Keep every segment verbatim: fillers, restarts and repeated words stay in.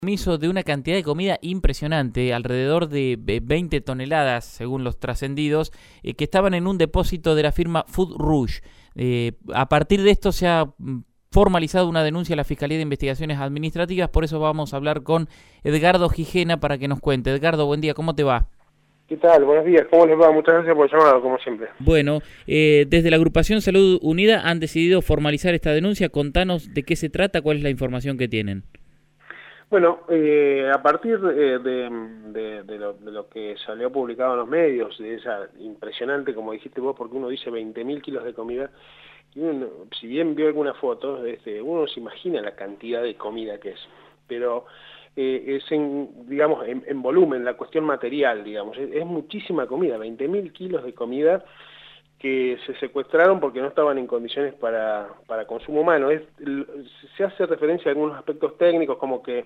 Compromiso de una cantidad de comida impresionante, alrededor de veinte toneladas, según los trascendidos, eh, que estaban en un depósito de la firma Food Rush. Eh, a partir de esto se ha formalizado una denuncia a la Fiscalía de Investigaciones Administrativas, por eso vamos a hablar con Edgardo Gijena para que nos cuente. Edgardo, buen día, ¿cómo te va? ¿Qué tal? Buenos días, ¿cómo les va? Muchas gracias por el llamado, como siempre. Bueno, eh, desde la agrupación Salud Unida han decidido formalizar esta denuncia. Contanos de qué se trata, cuál es la información que tienen. Bueno, eh, a partir de, de, de, de, lo, de lo que salió publicado en los medios, de esa impresionante, como dijiste vos, porque uno dice veinte mil kilos de comida, y uno, si bien vio algunas fotos, este, uno se imagina la cantidad de comida que es, pero eh, es en, digamos, en, en volumen, la cuestión material, digamos, es, es muchísima comida, veinte mil kilos de comida que se secuestraron porque no estaban en condiciones para, para consumo humano. Es, se hace referencia a algunos aspectos técnicos como que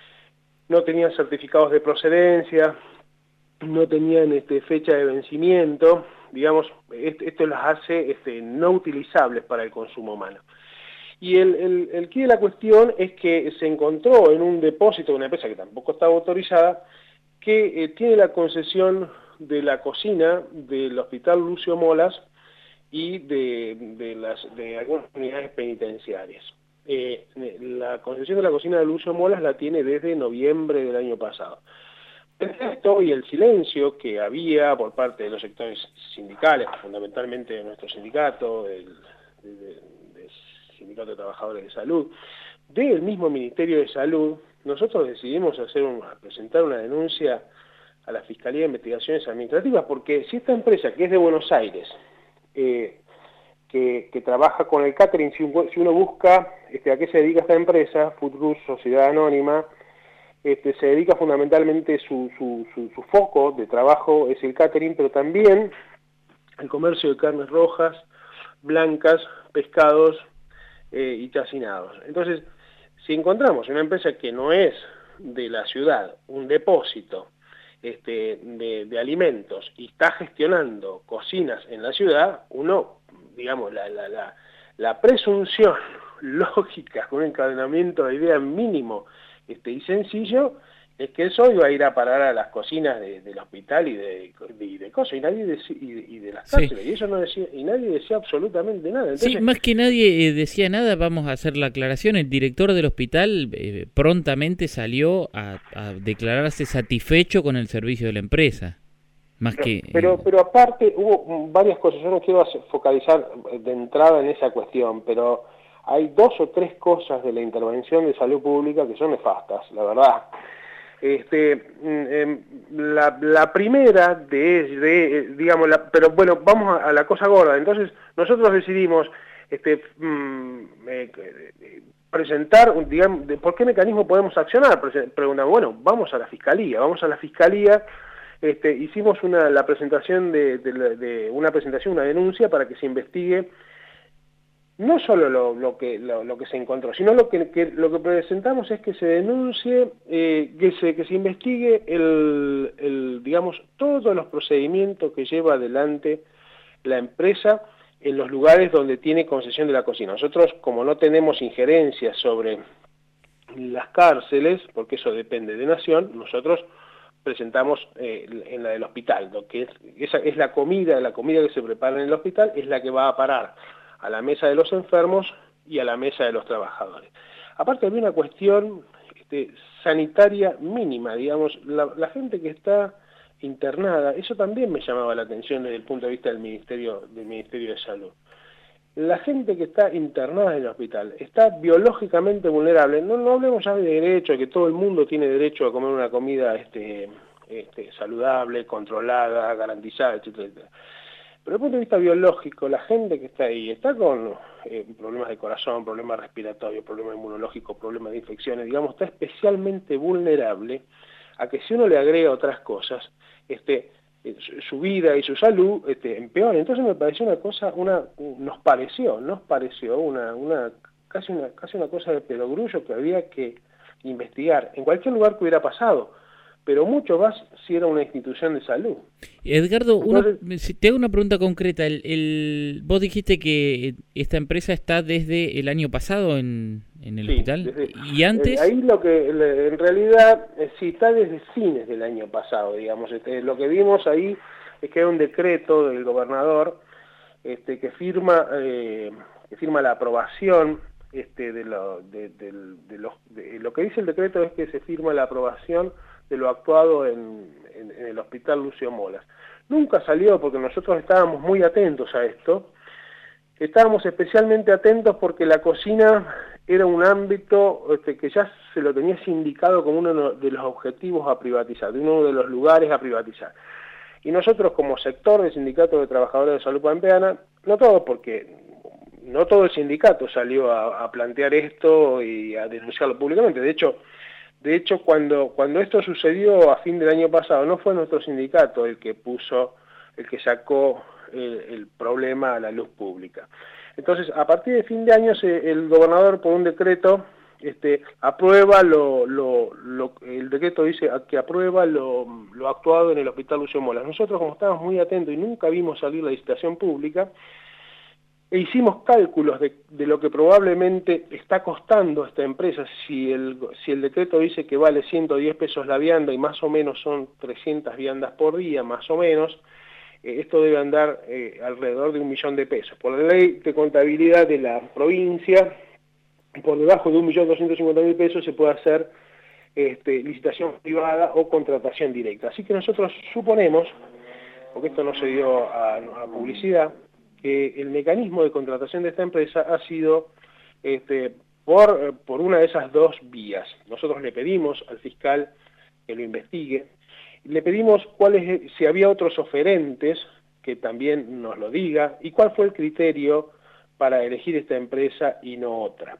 no tenían certificados de procedencia, no tenían este, fecha de vencimiento, digamos, este, esto las hace este, no utilizables para el consumo humano. Y el, el, el quid de la cuestión es que se encontró en un depósito de una empresa que tampoco estaba autorizada, que eh, tiene la concesión de la cocina del Hospital Lucio Molas y de, de, las, de algunas unidades penitenciarias. Eh, la concesión de la cocina de Lucio Molas la tiene desde noviembre del año pasado. Esto y el silencio que había por parte de los sectores sindicales, fundamentalmente de nuestro sindicato, del, del, del Sindicato de Trabajadores de Salud, del mismo Ministerio de Salud, nosotros decidimos hacer un, presentar una denuncia a la Fiscalía de Investigaciones Administrativas, porque si esta empresa, que es de Buenos Aires, eh, que, que trabaja con el catering, si, un, si uno busca este, a qué se dedica esta empresa, Food Rush, Sociedad Anónima, este, se dedica fundamentalmente, su, su, su, su foco de trabajo es el catering, pero también el comercio de carnes rojas, blancas, pescados eh, y chacinados. Entonces, si encontramos una empresa que no es de la ciudad, un depósito Este, de, de alimentos y está gestionando cocinas en la ciudad, uno, digamos, la, la, la, la presunción lógica con un encadenamiento de idea mínimo este, y sencillo es que eso iba a ir a parar a las cocinas de, del hospital y de, de, y de cosas, y nadie decía, y, de, y de las cárceles, sí. y eso no decía, y nadie decía absolutamente nada. Entonces, sí, más que nadie eh, decía nada, vamos a hacer la aclaración, el director del hospital eh, prontamente salió a, a declararse satisfecho con el servicio de la empresa. Más pero, que, eh... pero, pero aparte hubo varias cosas, yo no quiero focalizar de entrada en esa cuestión, pero hay dos o tres cosas de la intervención de salud pública que son nefastas, la verdad. Este, eh, la, la primera de, de digamos, la, pero bueno, vamos a, a la cosa gorda. Entonces, nosotros decidimos este, mm, eh, presentar, digamos, de, ¿por qué mecanismo podemos accionar? Preguntamos, bueno, vamos a la Fiscalía, vamos a la Fiscalía, este, hicimos una, la presentación de, de, de una presentación, una denuncia para que se investigue no solo lo, lo, que, lo, lo que se encontró, sino lo que, que, lo que presentamos es que se denuncie, eh, que, se, que se investigue el, el, digamos, todos los procedimientos que lleva adelante la empresa en los lugares donde tiene concesión de la cocina. Nosotros, como no tenemos injerencia sobre las cárceles, porque eso depende de Nación, nosotros presentamos eh, en la del hospital, lo que es, esa es la comida, la comida que se prepara en el hospital es la que va a parar a la mesa de los enfermos y a la mesa de los trabajadores. Aparte había una cuestión este, sanitaria mínima, digamos, la, la gente que está internada, eso también me llamaba la atención desde el punto de vista del Ministerio, del Ministerio de Salud. La gente que está internada en el hospital está biológicamente vulnerable, no, no hablemos ya de derecho, que todo el mundo tiene derecho a comer una comida este, este, saludable, controlada, garantizada, etcétera, etcétera. Pero desde el punto de vista biológico, la gente que está ahí está con eh, problemas de corazón, problemas respiratorios, problemas inmunológicos, problemas de infecciones, digamos, está especialmente vulnerable a que si uno le agrega otras cosas, este, eh, su, su vida y su salud este, empeore. Entonces me pareció una cosa, una, nos pareció, nos pareció una, una, casi una, casi una cosa de perogrullo que había que investigar en cualquier lugar que hubiera pasado. pero mucho más si era una institución de salud. Edgardo, Entonces, una, si te hago una pregunta concreta. El, el, vos dijiste que esta empresa está desde el año pasado en, en el sí, hospital. desde, ¿Y antes? eh, ahí lo que, en realidad, eh, sí, está desde fines del año pasado, digamos. Este, lo que vimos ahí es que hay un decreto del gobernador este, que firma eh, que firma la aprobación este, de, lo, de, de, de, los, de lo que dice el decreto es que se firma la aprobación de lo actuado en, en, en el hospital Lucio Molas. Nunca salió porque nosotros estábamos muy atentos a esto, estábamos especialmente atentos porque la cocina era un ámbito este, que ya se lo tenía sindicado como uno de los objetivos a privatizar, de uno de los lugares a privatizar. Y nosotros como sector del Sindicato de Trabajadores de Salud Pampeana, no todo porque no todo el sindicato salió a, a plantear esto y a denunciarlo públicamente, de hecho, de hecho cuando, cuando esto sucedió a fin del año pasado, no fue nuestro sindicato el que puso, el que sacó el, el problema a la luz pública. Entonces, a partir de fin de año, se, el gobernador por un decreto Este, aprueba lo, lo, lo, el decreto dice que aprueba lo, lo actuado en el hospital Lucio Molas. Nosotros, como estábamos muy atentos y nunca vimos salir la licitación pública, e hicimos cálculos de, de lo que probablemente está costando a esta empresa, si el, si el decreto dice que vale ciento diez pesos la vianda y más o menos son trescientas viandas por día, más o menos, eh, esto debe andar eh, alrededor de un millón de pesos. Por la ley de contabilidad de la provincia, por debajo de un millón doscientos cincuenta mil pesos se puede hacer este, licitación privada o contratación directa. Así que nosotros suponemos, porque esto no se dio a, a publicidad, que el mecanismo de contratación de esta empresa ha sido este, por, por una de esas dos vías. Nosotros le pedimos al fiscal que lo investigue, le pedimos cuáles, si había otros oferentes que también nos lo diga, y cuál fue el criterio para elegir esta empresa y no otra.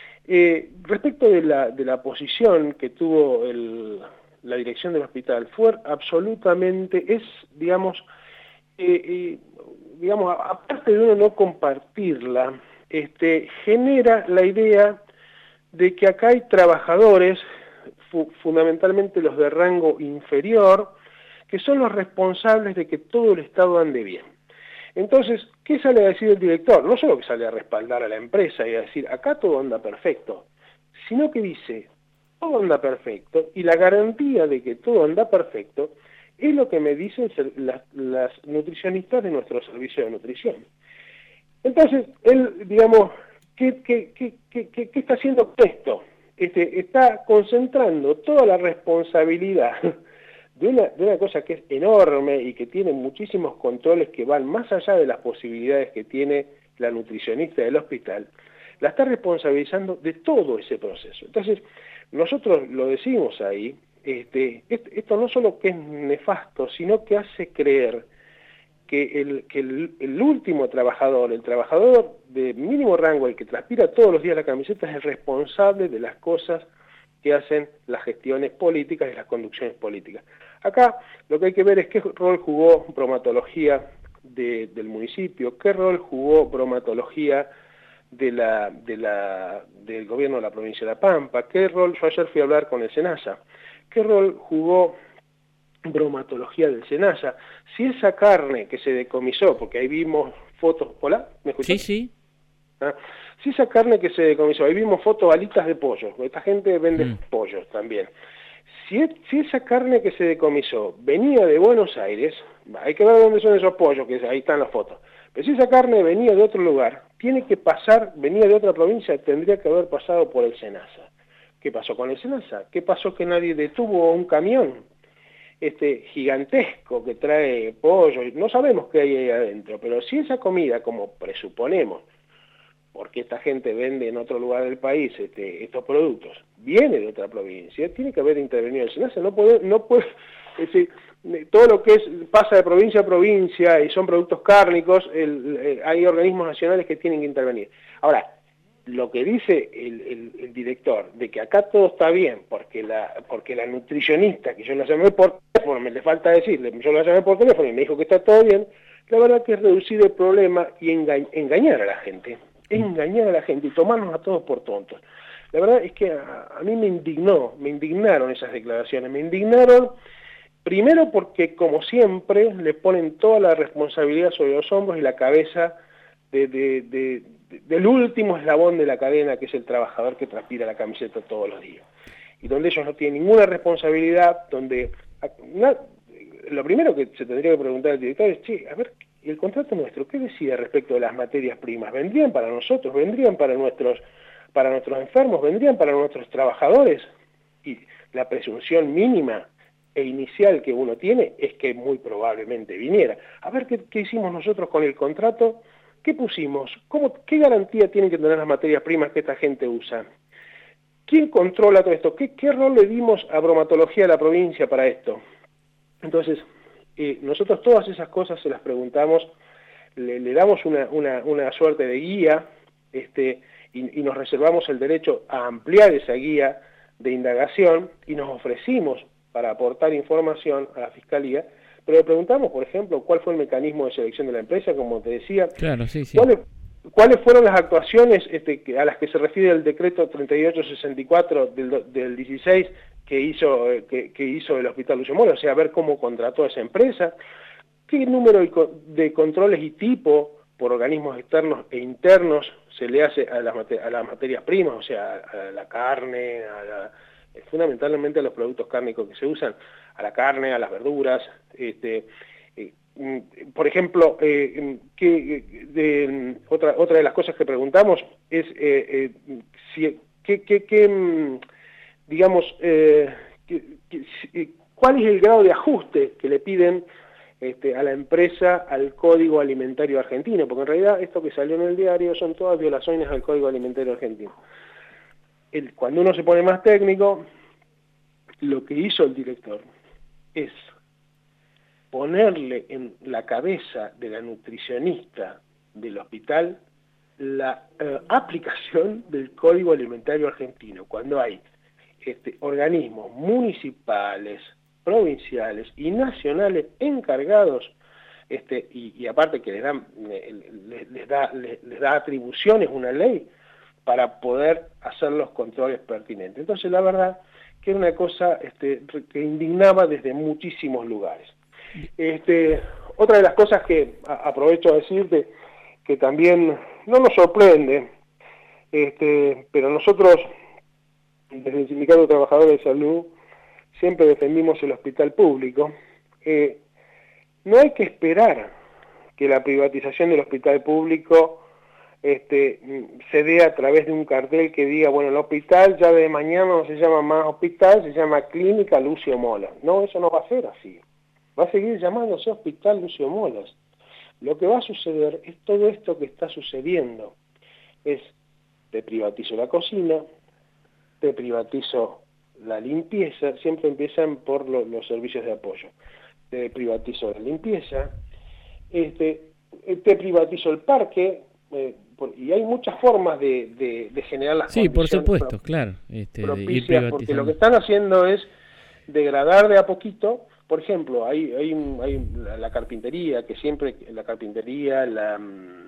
Eh, respecto de la, de la posición que tuvo el, la dirección del hospital, fue absolutamente, es, digamos, eh, eh, digamos, aparte de uno no compartirla, este, genera la idea de que acá hay trabajadores, fu fundamentalmente los de rango inferior, que son los responsables de que todo el Estado ande bien. Entonces, ¿qué sale a decir el director? No solo que sale a respaldar a la empresa y a decir, acá todo anda perfecto, sino que dice, todo anda perfecto, y la garantía de que todo anda perfecto es lo que me dicen las, las nutricionistas de nuestro servicio de nutrición. Entonces, él, digamos, ¿qué, qué, qué, qué, qué, qué está haciendo esto? Este, está concentrando toda la responsabilidad De una, de una cosa que es enorme y que tiene muchísimos controles que van más allá de las posibilidades que tiene la nutricionista del hospital, la está responsabilizando de todo ese proceso. Entonces, nosotros lo decimos ahí, este, esto no solo que es nefasto, sino que hace creer que, el, que el, el último trabajador, el trabajador de mínimo rango, el que transpira todos los días la camiseta, es el responsable de las cosas que hacen las gestiones políticas y las conducciones políticas. Acá lo que hay que ver es qué rol jugó bromatología de, del municipio, qué rol jugó bromatología de la, de la, del gobierno de la provincia de La Pampa, qué rol, yo ayer fui a hablar con el SENASA, qué rol jugó bromatología del SENASA, si esa carne que se decomisó, porque ahí vimos fotos, ¿hola? ¿Me escuchás? Sí, sí. ¿Ah? Si esa carne que se decomisó, ahí vimos fotos, alitas de pollo, esta gente vende Mm. pollos también. Si, es, si esa carne que se decomisó venía de Buenos Aires, hay que ver dónde son esos pollos, que ahí están las fotos, pero si esa carne venía de otro lugar, tiene que pasar, venía de otra provincia, tendría que haber pasado por el SENASA. ¿Qué pasó con el SENASA? ¿Qué pasó que nadie detuvo un camión este gigantesco que trae pollo? No sabemos qué hay ahí adentro, pero si esa comida, como presuponemos, porque esta gente vende en otro lugar del país este, estos productos, viene de otra provincia, tiene que haber intervenido el SENASA, no puede, no puede, es decir, todo lo que es, pasa de provincia a provincia y son productos cárnicos, el, el, hay organismos nacionales que tienen que intervenir. Ahora, lo que dice el, el, el director, de que acá todo está bien, porque la, porque la nutricionista, que yo la llamé por teléfono, me le falta decirle, yo la llamé por teléfono y me dijo que está todo bien, la verdad que es reducir el problema y enga engañar a la gente. Engañar a la gente y tomarnos a todos por tontos. la verdad es que a, a mí me indignó, me indignaron esas declaraciones, me indignaron primero porque, como siempre, le ponen toda la responsabilidad sobre los hombros y la cabeza de, de, de, de, del último eslabón de la cadena, que es el trabajador que transpira la camiseta todos los días. Y donde ellos no tienen ninguna responsabilidad, donde... Una, lo primero que se tendría que preguntar al director es, che, a ver, el contrato nuestro, ¿qué decide respecto de las materias primas? ¿Vendrían para nosotros? ¿Vendrían para nuestros, para nuestros enfermos? ¿Vendrían para nuestros trabajadores? Y la presunción mínima e inicial que uno tiene es que muy probablemente viniera. A ver, ¿qué, qué hicimos nosotros con el contrato? ¿Qué pusimos? ¿Cómo, ¿Qué garantía tienen que tener las materias primas que esta gente usa? ¿Quién controla todo esto? ¿Qué, qué rol le dimos a bromatología de la provincia para esto? Entonces, eh, nosotros todas esas cosas se las preguntamos, le, le damos una, una, una suerte de guía, este, y, y nos reservamos el derecho a ampliar esa guía de indagación, y nos ofrecimos para aportar información a la Fiscalía, pero le preguntamos, por ejemplo, cuál fue el mecanismo de selección de la empresa, como te decía, claro, sí, sí. cuáles, cuáles fueron las actuaciones este, a las que se refiere el decreto treinta y ocho sesenta y cuatro del, del dieciséis, que hizo que, que hizo el Hospital Lucio Mola, o sea, ver cómo contrató a esa empresa, qué número de controles y tipo por organismos externos e internos se le hace a las, a las materias primas, o sea, a la carne, a la, fundamentalmente a los productos cárnicos que se usan, a la carne, a las verduras, este, eh, por ejemplo, eh, que, de, otra otra de las cosas que preguntamos es eh, eh, si, qué, qué, qué digamos, eh, que, que, cuál es el grado de ajuste que le piden este, a la empresa al Código Alimentario Argentino, porque en realidad esto que salió en el diario son todas violaciones al Código Alimentario Argentino. El, cuando uno se pone más técnico, lo que hizo el director es ponerle en la cabeza de la nutricionista del hospital la eh, aplicación del Código Alimentario Argentino, cuando hay Este, organismos municipales, provinciales y nacionales encargados, este, y, y aparte que les, dan, les, les, da, les, les da atribuciones una ley para poder hacer los controles pertinentes. Entonces la verdad que era una cosa este, que indignaba desde muchísimos lugares. Este, otra de las cosas que a, aprovecho a decirte, que también no nos sorprende, este, pero nosotros desde el Sindicato de Trabajadores de Salud siempre defendimos el hospital público. Eh, no hay que esperar que la privatización del hospital público este, se dé a través de un cartel que diga, bueno, el hospital ya de mañana no se llama más hospital, se llama Clínica Lucio Mola. No, eso no va a ser así. Va a seguir llamándose Hospital Lucio Molas. Lo que va a suceder es todo esto que está sucediendo. Es, te privatizo la cocina, te privatizo la limpieza, siempre empiezan por lo, los servicios de apoyo. Te privatizo la limpieza, este, te privatizo el parque, eh, por, y hay muchas formas de, de, de generar las sí, condiciones. Sí, por supuesto, claro. Este, propicias, porque lo que están haciendo es degradar de a poquito. Por ejemplo, hay, hay, hay la carpintería, que siempre, la carpintería, la,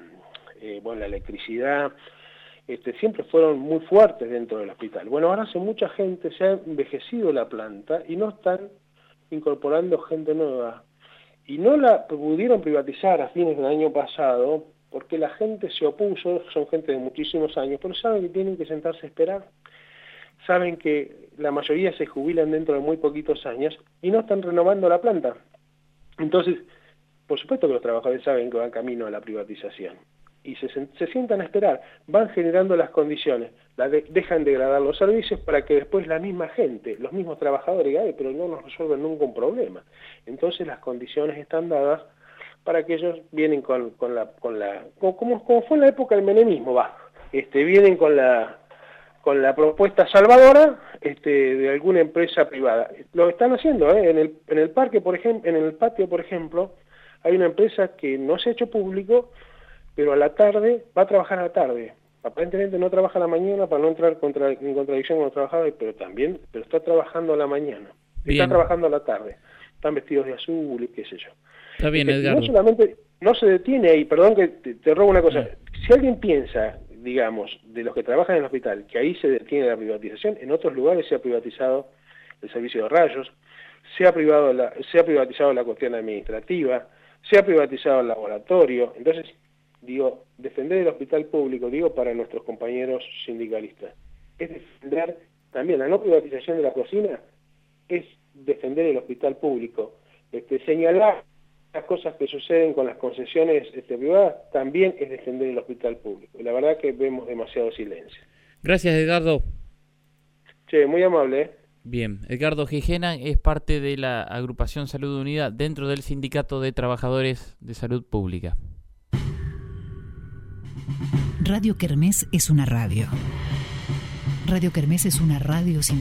eh, bueno, la electricidad, Este, siempre fueron muy fuertes dentro del hospital. Bueno, ahora hace mucha gente, se ha envejecido la planta y no están incorporando gente nueva. Y no la pudieron privatizar a fines del año pasado porque la gente se opuso, son gente de muchísimos años, pero saben que tienen que sentarse a esperar. Saben que la mayoría se jubilan dentro de muy poquitos años y no están renovando la planta. Entonces, por supuesto que los trabajadores saben que van camino a la privatización. Y se, se sientan a esperar, van generando las condiciones, la de, dejan degradar los servicios para que después la misma gente, los mismos trabajadores digan, pero no nos resuelven nunca un problema. Entonces las condiciones están dadas para que ellos vienen con, con la, con la como, como fue en la época del menemismo, va, este, vienen con la, con la propuesta salvadora este, de alguna empresa privada. Lo están haciendo, ¿eh? en el, en el parque, por ejemplo, en el patio, por ejemplo, hay una empresa que no se ha hecho público, pero a la tarde, va a trabajar a la tarde. Aparentemente no trabaja a la mañana para no entrar contra, en contradicción con los trabajadores, pero también, pero está trabajando a la mañana. Bien. Está trabajando a la tarde. Están vestidos de azul y qué sé yo. Está bien, este, Edgardo. No solamente, no se detiene ahí, perdón que te, te robo una cosa. Sí. Si alguien piensa digamos, de los que trabajan en el hospital, que ahí se detiene la privatización, en otros lugares se ha privatizado el servicio de rayos, se ha, privado la, se ha privatizado la cuestión administrativa, se ha privatizado el laboratorio. Entonces, digo, defender el hospital público, digo, para nuestros compañeros sindicalistas, es defender también la no privatización de la cocina, es defender el hospital público. Este, señalar las cosas que suceden con las concesiones este, privadas también es defender el hospital público. Y la verdad que vemos demasiado silencio. Gracias, Edgardo. Che, muy amable, ¿eh? Bien, Edgardo Gijena es parte de la agrupación Salud Unida dentro del Sindicato de Trabajadores de Salud Pública. Radio Kermés es una radio. Radio Kermés es una radio sin